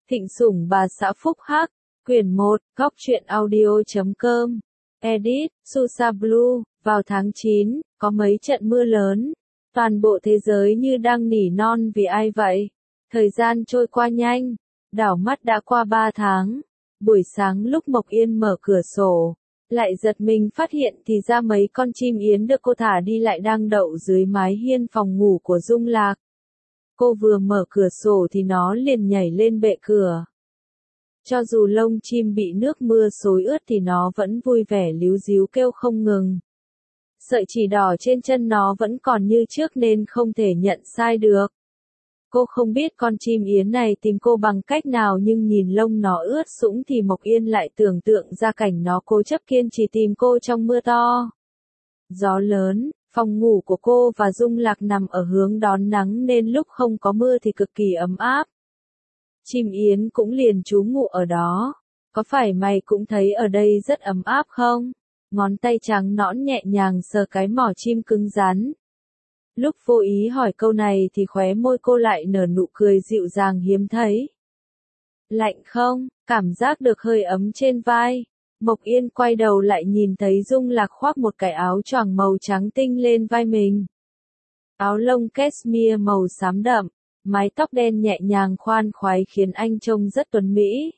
Thịnh Sủng Bà Xã Phúc Hắc, quyển 1, góc truyện audio.com, edit, Susa Blue, vào tháng 9, có mấy trận mưa lớn, toàn bộ thế giới như đang nỉ non vì ai vậy? Thời gian trôi qua nhanh, đảo mắt đã qua 3 tháng, buổi sáng lúc Mộc Yên mở cửa sổ, lại giật mình phát hiện thì ra mấy con chim yến được cô thả đi lại đang đậu dưới mái hiên phòng ngủ của Dung Lạc. Cô vừa mở cửa sổ thì nó liền nhảy lên bệ cửa. Cho dù lông chim bị nước mưa xối ướt thì nó vẫn vui vẻ líu ríu kêu không ngừng. Sợi chỉ đỏ trên chân nó vẫn còn như trước nên không thể nhận sai được. Cô không biết con chim yến này tìm cô bằng cách nào nhưng nhìn lông nó ướt sũng thì Mộc Yên lại tưởng tượng ra cảnh nó cố chấp kiên trì tìm cô trong mưa to. Gió lớn, phòng ngủ của cô và Dung Lạc nằm ở hướng đón nắng nên lúc không có mưa thì cực kỳ ấm áp. Chim yến cũng liền trú ngụ ở đó. Có phải mày cũng thấy ở đây rất ấm áp không? Ngón tay trắng nõn nhẹ nhàng sờ cái mỏ chim cứng rắn. Lúc vô ý hỏi câu này thì khóe môi cô lại nở nụ cười dịu dàng hiếm thấy. Lạnh không? Cảm giác được hơi ấm trên vai. Mộc Yên quay đầu lại nhìn thấy Dung Lạc khoác một cái áo choàng màu trắng tinh lên vai mình. Áo lông cashmere màu xám đậm, mái tóc đen nhẹ nhàng khoan khoái khiến anh trông rất tuấn mỹ.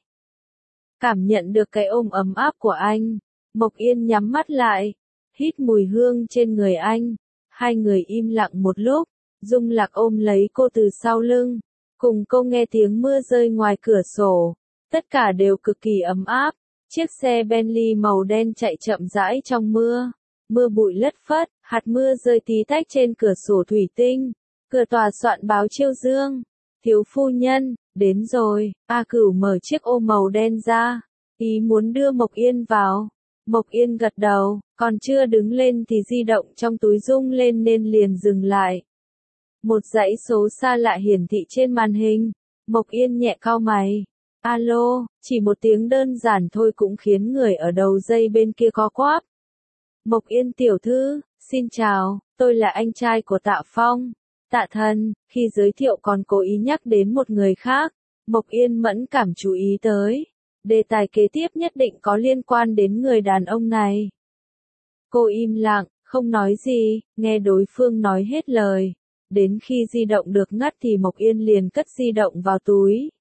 Cảm nhận được cái ôm ấm áp của anh, Mộc Yên nhắm mắt lại, hít mùi hương trên người anh. Hai người im lặng một lúc, Dung Lạc ôm lấy cô từ sau lưng, cùng cô nghe tiếng mưa rơi ngoài cửa sổ. Tất cả đều cực kỳ ấm áp. Chiếc xe Bentley màu đen chạy chậm rãi trong mưa. Mưa bụi lất phất, hạt mưa rơi tí tách trên cửa sổ thủy tinh. Cửa tòa soạn báo chiêu dương. Thiếu phu nhân, đến rồi. A Cửu mở chiếc ô màu đen ra. Ý muốn đưa Mộc Yên vào. Mộc Yên gật đầu, còn chưa đứng lên thì di động trong túi rung lên nên liền dừng lại. Một dãy số xa lạ hiển thị trên màn hình. Mộc Yên nhẹ cau mày. Alo, chỉ một tiếng đơn giản thôi cũng khiến người ở đầu dây bên kia co quắp. Mộc Yên tiểu thư, xin chào, tôi là anh trai của Tạ Phong. Tạ Thần, khi giới thiệu còn cố ý nhắc đến một người khác. Mộc Yên mẫn cảm chú ý tới. Đề tài kế tiếp nhất định có liên quan đến người đàn ông này. Cô im lặng, không nói gì, nghe đối phương nói hết lời. Đến khi di động được ngắt thì Mộc Yên liền cất di động vào túi.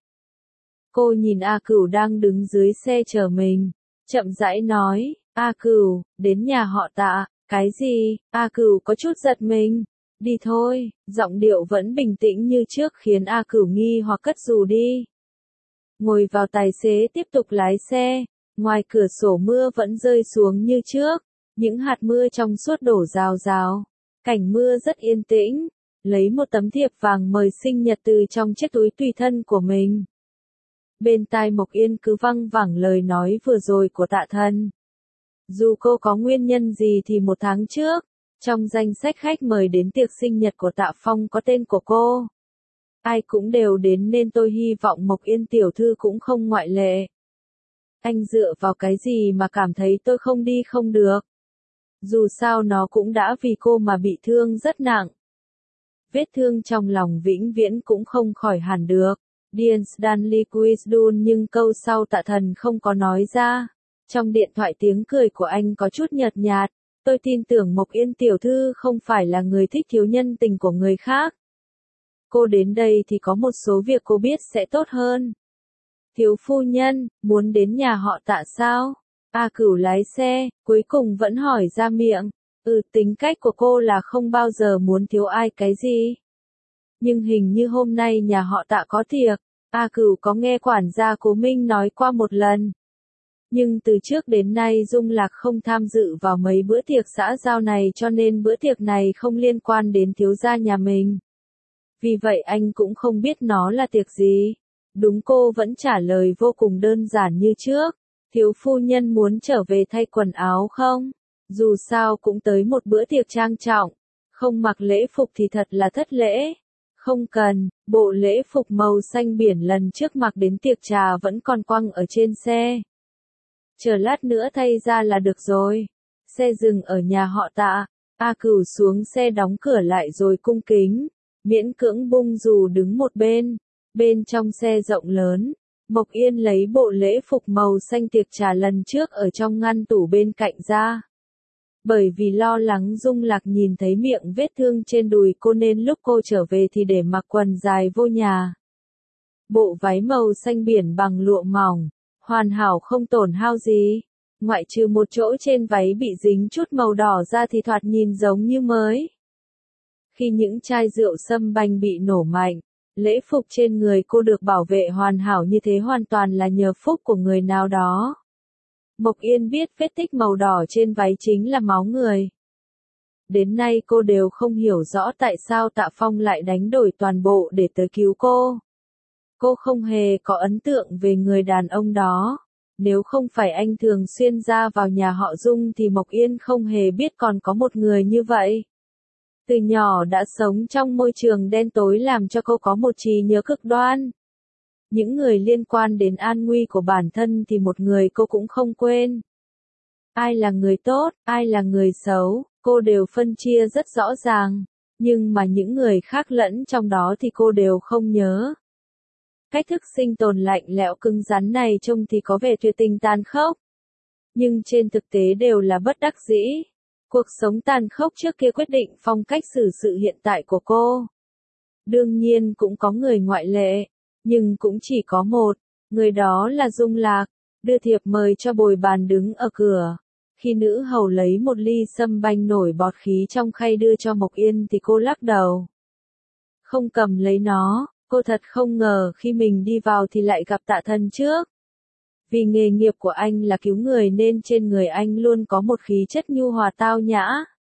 Cô nhìn A Cửu đang đứng dưới xe chờ mình, chậm rãi nói, A Cửu, đến nhà họ Tạ, cái gì? A Cửu có chút giật mình. Đi thôi, giọng điệu vẫn bình tĩnh như trước khiến A Cửu nghi hoặc cất dù đi. Ngồi vào tài xế tiếp tục lái xe, ngoài cửa sổ mưa vẫn rơi xuống như trước, những hạt mưa trong suốt đổ rào rào. Cảnh mưa rất yên tĩnh, lấy một tấm thiệp vàng mời sinh nhật từ trong chiếc túi tùy thân của mình. Bên tai Mộc Yên cứ văng vẳng lời nói vừa rồi của Tạ Thần. Dù cô có nguyên nhân gì thì một tháng trước, trong danh sách khách mời đến tiệc sinh nhật của Tạ Phong có tên của cô. Ai cũng đều đến nên tôi hy vọng Mộc Yên tiểu thư cũng không ngoại lệ. Anh dựa vào cái gì mà cảm thấy tôi không đi không được? Dù sao nó cũng đã vì cô mà bị thương rất nặng. Vết thương trong lòng vĩnh viễn cũng không khỏi hẳn được. Dean Stanley Quisdon nhưng câu sau Tạ Thần không có nói ra. Trong điện thoại tiếng cười của anh có chút nhợt nhạt. Tôi tin tưởng Mộc Yên tiểu thư không phải là người thích thiếu nhân tình của người khác. Cô đến đây thì có một số việc cô biết sẽ tốt hơn. Thiếu phu nhân, muốn đến nhà họ Tạ sao? A Cửu lái xe, cuối cùng vẫn hỏi ra miệng. Tính cách của cô là không bao giờ muốn thiếu ai cái gì. Nhưng hình như hôm nay nhà họ Tạ có tiệc. A Cửu có nghe quản gia Cố Minh nói qua một lần. Nhưng từ trước đến nay Dung Lạc không tham dự vào mấy bữa tiệc xã giao này cho nên bữa tiệc này không liên quan đến thiếu gia nhà mình. Vì vậy anh cũng không biết nó là tiệc gì. Đúng, cô vẫn trả lời vô cùng đơn giản như trước. Thiếu phu nhân muốn trở về thay quần áo không? Dù sao cũng tới một bữa tiệc trang trọng. Không mặc lễ phục thì thật là thất lễ. Không cần, bộ lễ phục màu xanh biển lần trước mặc đến tiệc trà vẫn còn quăng ở trên xe. Chờ lát nữa thay ra là được rồi. Xe dừng ở nhà họ Tạ. A Cửu xuống xe đóng cửa lại rồi cung kính. Miễn cưỡng bung dù đứng một bên. Bên trong xe rộng lớn, Mộc Yên lấy bộ lễ phục màu xanh tiệc trà lần trước ở trong ngăn tủ bên cạnh ra. Bởi vì lo lắng Dung Lạc nhìn thấy miệng vết thương trên đùi cô nên lúc cô trở về thì để mặc quần dài vô nhà. Bộ váy màu xanh biển bằng lụa mỏng, hoàn hảo không tổn hao gì. Ngoại trừ một chỗ trên váy bị dính chút màu đỏ ra thì thoạt nhìn giống như mới. Khi những chai rượu sâm banh bị nổ mạnh, lễ phục trên người cô được bảo vệ hoàn hảo như thế hoàn toàn là nhờ phúc của người nào đó. Mộc Yên biết vết tích màu đỏ trên váy chính là máu người. Đến nay cô đều không hiểu rõ tại sao Tạ Phong lại đánh đổi toàn bộ để tới cứu cô. Cô không hề có ấn tượng về người đàn ông đó. Nếu không phải anh thường xuyên ra vào nhà họ Dung thì Mộc Yên không hề biết còn có một người như vậy. Từ nhỏ đã sống trong môi trường đen tối làm cho cô có một trí nhớ cực đoan. Những người liên quan đến an nguy của bản thân thì một người cô cũng không quên. Ai là người tốt, ai là người xấu, cô đều phân chia rất rõ ràng. Nhưng mà những người khác lẫn trong đó thì cô đều không nhớ. Cách thức sinh tồn lạnh lẽo cứng rắn này trông thì có vẻ tuyệt tình tàn khốc. Nhưng trên thực tế đều là bất đắc dĩ. Cuộc sống tàn khốc trước kia quyết định phong cách xử sự hiện tại của cô. Đương nhiên cũng có người ngoại lệ, nhưng cũng chỉ có một, người đó là Dung Lạc, đưa thiệp mời cho bồi bàn đứng ở cửa. Khi nữ hầu lấy một ly sâm banh nổi bọt khí trong khay đưa cho Mộc Yên thì cô lắc đầu. Không cầm lấy nó, cô thật không ngờ khi mình đi vào thì lại gặp Tạ Thần trước. Vì nghề nghiệp của anh là cứu người nên trên người anh luôn có một khí chất nhu hòa tao nhã.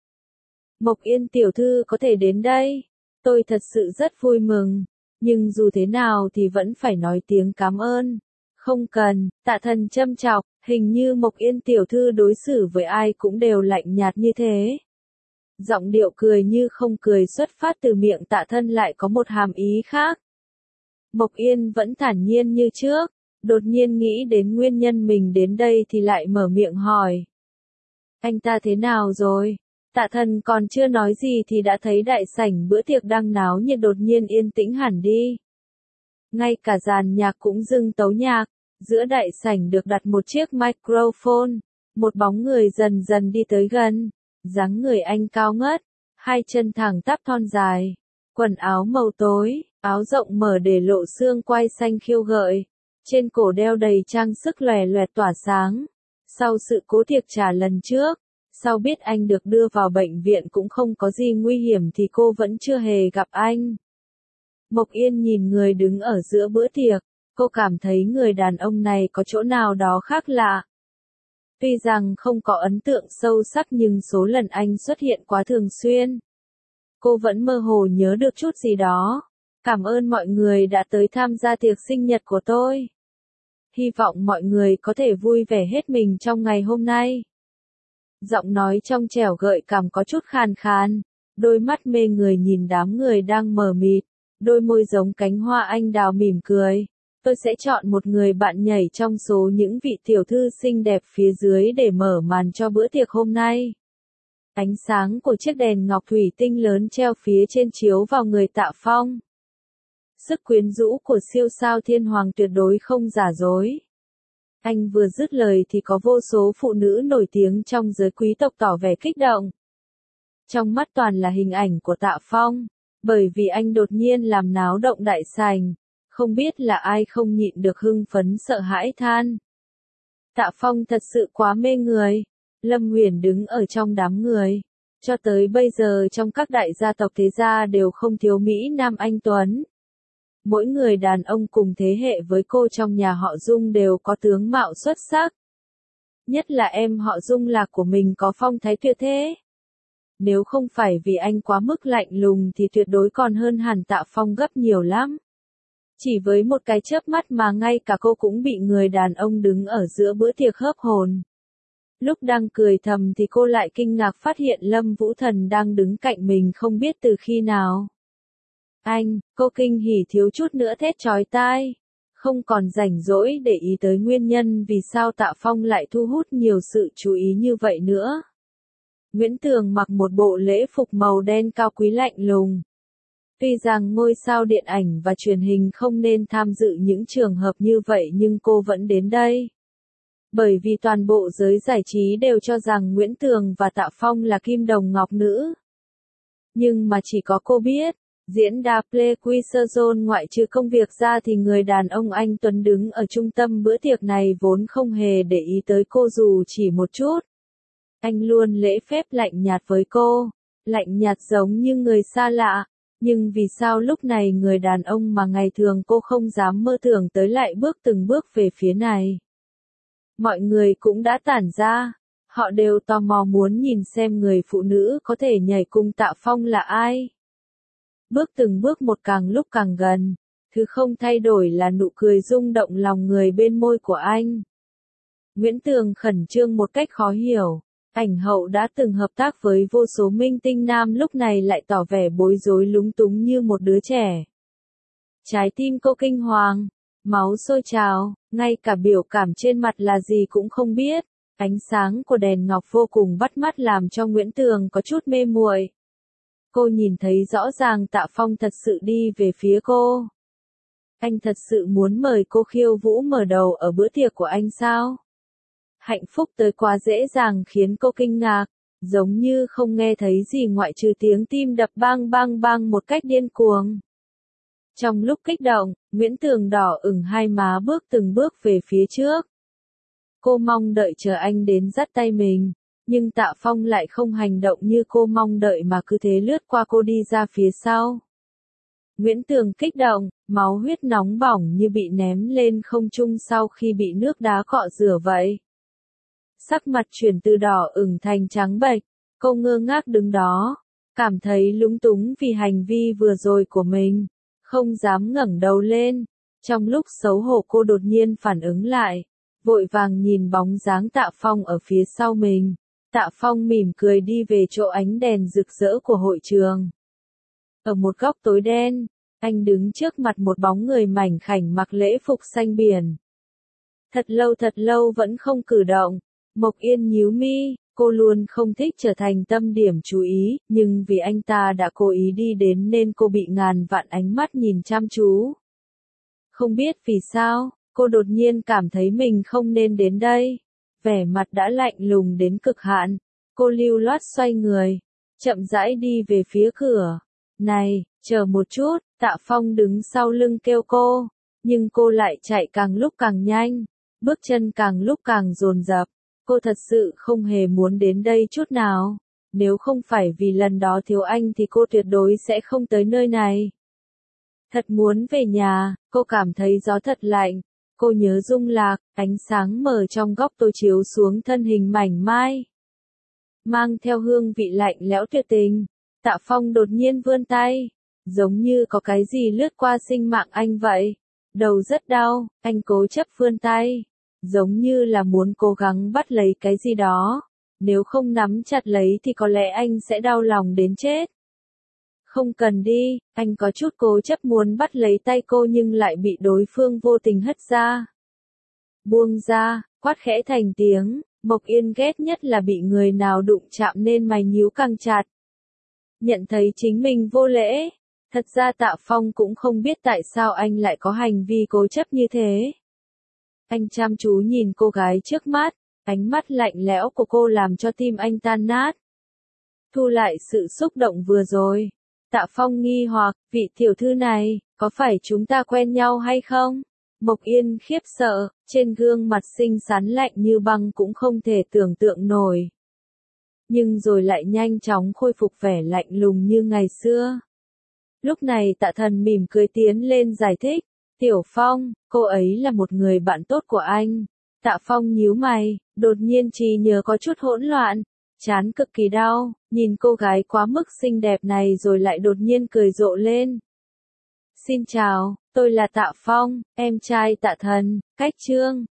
Mộc Yên tiểu thư có thể đến đây. Tôi thật sự rất vui mừng. Nhưng dù thế nào thì vẫn phải nói tiếng cảm ơn. Không cần, Tạ Thần châm chọc, hình như Mộc Yên tiểu thư đối xử với ai cũng đều lạnh nhạt như thế. Giọng điệu cười như không cười xuất phát từ miệng Tạ Thân lại có một hàm ý khác. Mộc Yên vẫn thản nhiên như trước. Đột nhiên nghĩ đến nguyên nhân mình đến đây thì lại mở miệng hỏi. Anh ta thế nào rồi? Tạ Thần còn chưa nói gì thì đã thấy đại sảnh bữa tiệc đang náo nhiệt đột nhiên yên tĩnh hẳn đi. Ngay cả dàn nhạc cũng dừng tấu nhạc, giữa đại sảnh được đặt một chiếc microphone, một bóng người dần dần đi tới gần, dáng người anh cao ngất, hai chân thẳng tắp thon dài, quần áo màu tối, áo rộng mở để lộ xương quai xanh khiêu gợi. Trên cổ đeo đầy trang sức lòe loẹt tỏa sáng. Sau sự cố tiệc trà lần trước, sau biết anh được đưa vào bệnh viện cũng không có gì nguy hiểm thì cô vẫn chưa hề gặp anh. Mộc Yên nhìn người đứng ở giữa bữa tiệc, cô cảm thấy người đàn ông này có chỗ nào đó khác lạ. Tuy rằng không có ấn tượng sâu sắc nhưng số lần anh xuất hiện quá thường xuyên. Cô vẫn mơ hồ nhớ được chút gì đó. Cảm ơn mọi người đã tới tham gia tiệc sinh nhật của tôi. Hy vọng mọi người có thể vui vẻ hết mình trong ngày hôm nay. Giọng nói trong trẻo gợi cảm có chút khàn khàn, đôi mắt mê người nhìn đám người đang mờ mịt, đôi môi giống cánh hoa anh đào mỉm cười. Tôi sẽ chọn một người bạn nhảy trong số những vị tiểu thư xinh đẹp phía dưới để mở màn cho bữa tiệc hôm nay. Ánh sáng của chiếc đèn ngọc thủy tinh lớn treo phía trên chiếu vào người Tạ Phong. Sức quyến rũ của siêu sao thiên hoàng tuyệt đối không giả dối. Anh vừa dứt lời thì có vô số phụ nữ nổi tiếng trong giới quý tộc tỏ vẻ kích động. Trong mắt toàn là hình ảnh của Tạ Phong, bởi vì anh đột nhiên làm náo động đại sảnh, không biết là ai không nhịn được hưng phấn sợ hãi than. Tạ Phong thật sự quá mê người. Lâm Huyền đứng ở trong đám người. Cho tới bây giờ trong các đại gia tộc thế gia đều không thiếu Mỹ Nam anh tuấn. Mỗi người đàn ông cùng thế hệ với cô trong nhà họ Dung đều có tướng mạo xuất sắc. Nhất là em họ Dung Lạc của mình có phong thái tuyệt thế. Nếu không phải vì anh quá mức lạnh lùng thì tuyệt đối còn hơn hẳn Tạ Phong gấp nhiều lắm. Chỉ với một cái chớp mắt mà ngay cả cô cũng bị người đàn ông đứng ở giữa bữa tiệc hớp hồn. Lúc đang cười thầm thì cô lại kinh ngạc phát hiện Lâm Vũ Thần đang đứng cạnh mình không biết từ khi nào. Anh, cô kinh hỉ thiếu chút nữa thét chói tai. Không còn rảnh rỗi để ý tới nguyên nhân vì sao Tạ Phong lại thu hút nhiều sự chú ý như vậy nữa. Nguyễn Tường mặc một bộ lễ phục màu đen cao quý lạnh lùng. Tuy rằng ngôi sao điện ảnh và truyền hình không nên tham dự những trường hợp như vậy nhưng cô vẫn đến đây. Bởi vì toàn bộ giới giải trí đều cho rằng Nguyễn Tường và Tạ Phong là kim đồng ngọc nữ. Nhưng mà chỉ có cô biết, diễn đà Pleiku Sejong ngoại trừ công việc ra thì người đàn ông anh Tuấn đứng ở trung tâm bữa tiệc này vốn không hề để ý tới cô dù chỉ một chút. Anh luôn lễ phép lạnh nhạt với cô, lạnh nhạt giống như người xa lạ. Nhưng vì sao lúc này người đàn ông mà ngày thường cô không dám mơ tưởng tới lại bước từng bước về phía này? Mọi người cũng đã tản ra, họ đều tò mò muốn nhìn xem người phụ nữ có thể nhảy cùng Tạ Phong là ai. Bước từng bước một càng lúc càng gần, thứ không thay đổi là nụ cười rung động lòng người bên môi của anh. Nguyễn Tường khẩn trương một cách khó hiểu. Ảnh hậu đã từng hợp tác với vô số minh tinh nam lúc này lại tỏ vẻ bối rối lúng túng như một đứa trẻ. Trái tim cô kinh hoàng, máu sôi trào, ngay cả biểu cảm trên mặt là gì cũng không biết. Ánh sáng của đèn ngọc vô cùng bắt mắt làm cho Nguyễn Tường có chút mê muội. Cô nhìn thấy rõ ràng Tạ Phong thật sự đi về phía cô. Anh thật sự muốn mời cô khiêu vũ mở đầu ở bữa tiệc của anh sao? Hạnh phúc tới quá dễ dàng khiến cô kinh ngạc, giống như không nghe thấy gì ngoại trừ tiếng tim đập bang bang bang một cách điên cuồng. Trong lúc kích động, Nguyễn Tường đỏ ửng hai má bước từng bước về phía trước. Cô mong đợi chờ anh đến dắt tay mình, nhưng Tạ Phong lại không hành động như cô mong đợi mà cứ thế lướt qua cô đi ra phía sau. Nguyễn Tường kích động, máu huyết nóng bỏng như bị ném lên không trung sau khi bị nước đá cọ rửa vậy. Sắc mặt chuyển từ đỏ ửng thành trắng bệch, cô ngơ ngác đứng đó, cảm thấy lúng túng vì hành vi vừa rồi của mình, không dám ngẩng đầu lên. Trong lúc xấu hổ cô đột nhiên phản ứng lại, vội vàng nhìn bóng dáng Tạ Phong ở phía sau mình. Tạ Phong mỉm cười đi về chỗ ánh đèn rực rỡ của hội trường. Ở một góc tối đen, anh đứng trước mặt một bóng người mảnh khảnh mặc lễ phục xanh biển. Thật lâu vẫn không cử động. Mộc Yên nhíu mi, cô luôn không thích trở thành tâm điểm chú ý, nhưng vì anh ta đã cố ý đi đến nên cô bị ngàn vạn ánh mắt nhìn chăm chú. Không biết vì sao, cô đột nhiên cảm thấy mình không nên đến đây. Vẻ mặt đã lạnh lùng đến cực hạn, cô lưu loát xoay người, chậm rãi đi về phía cửa. Này, chờ một chút, Tạ Phong đứng sau lưng kêu cô, nhưng cô lại chạy càng lúc càng nhanh, bước chân càng lúc càng dồn dập. Cô thật sự không hề muốn đến đây chút nào. Nếu không phải vì lần đó thiếu anh thì cô tuyệt đối sẽ không tới nơi này. Thật muốn về nhà, cô cảm thấy gió thật lạnh. Cô nhớ Dung Lạc, ánh sáng mờ trong góc tối chiếu xuống thân hình mảnh mai. Mang theo hương vị lạnh lẽo tuyệt tình. Tạ Phong đột nhiên vươn tay, giống như có cái gì lướt qua sinh mạng anh vậy. Đầu rất đau, anh cố chấp vươn tay. Giống như là muốn cố gắng bắt lấy cái gì đó. Nếu không nắm chặt lấy thì có lẽ anh sẽ đau lòng đến chết. Không cần đi, anh có chút cố chấp muốn bắt lấy tay cô nhưng lại bị đối phương vô tình hất ra. Buông ra, quát khẽ thành tiếng, Mộc Yên ghét nhất là bị người nào đụng chạm nên mày nhíu căng chặt. Nhận thấy chính mình vô lễ, thật ra Tạ Phong cũng không biết tại sao anh lại có hành vi cố chấp như thế. Anh chăm chú nhìn cô gái trước mắt, ánh mắt lạnh lẽo của cô làm cho tim anh tan nát. Thu lại sự xúc động vừa rồi. Tạ Phong nghi hoặc, vị tiểu thư này, có phải chúng ta quen nhau hay không? Mộc Yên khiếp sợ, trên gương mặt xinh xắn lạnh như băng cũng không thể tưởng tượng nổi. Nhưng rồi lại nhanh chóng khôi phục vẻ lạnh lùng như ngày xưa. Lúc này Tạ Thần mỉm cười tiến lên giải thích. Tiểu Phong, cô ấy là một người bạn tốt của anh. Tạ Phong nhíu mày, đột nhiên trí nhớ có chút hỗn loạn, trán cực kỳ đau, nhìn cô gái quá mức xinh đẹp này rồi lại đột nhiên cười rộ lên. Xin chào, tôi là Tạ Phong, em trai Tạ Thần, cách Trương.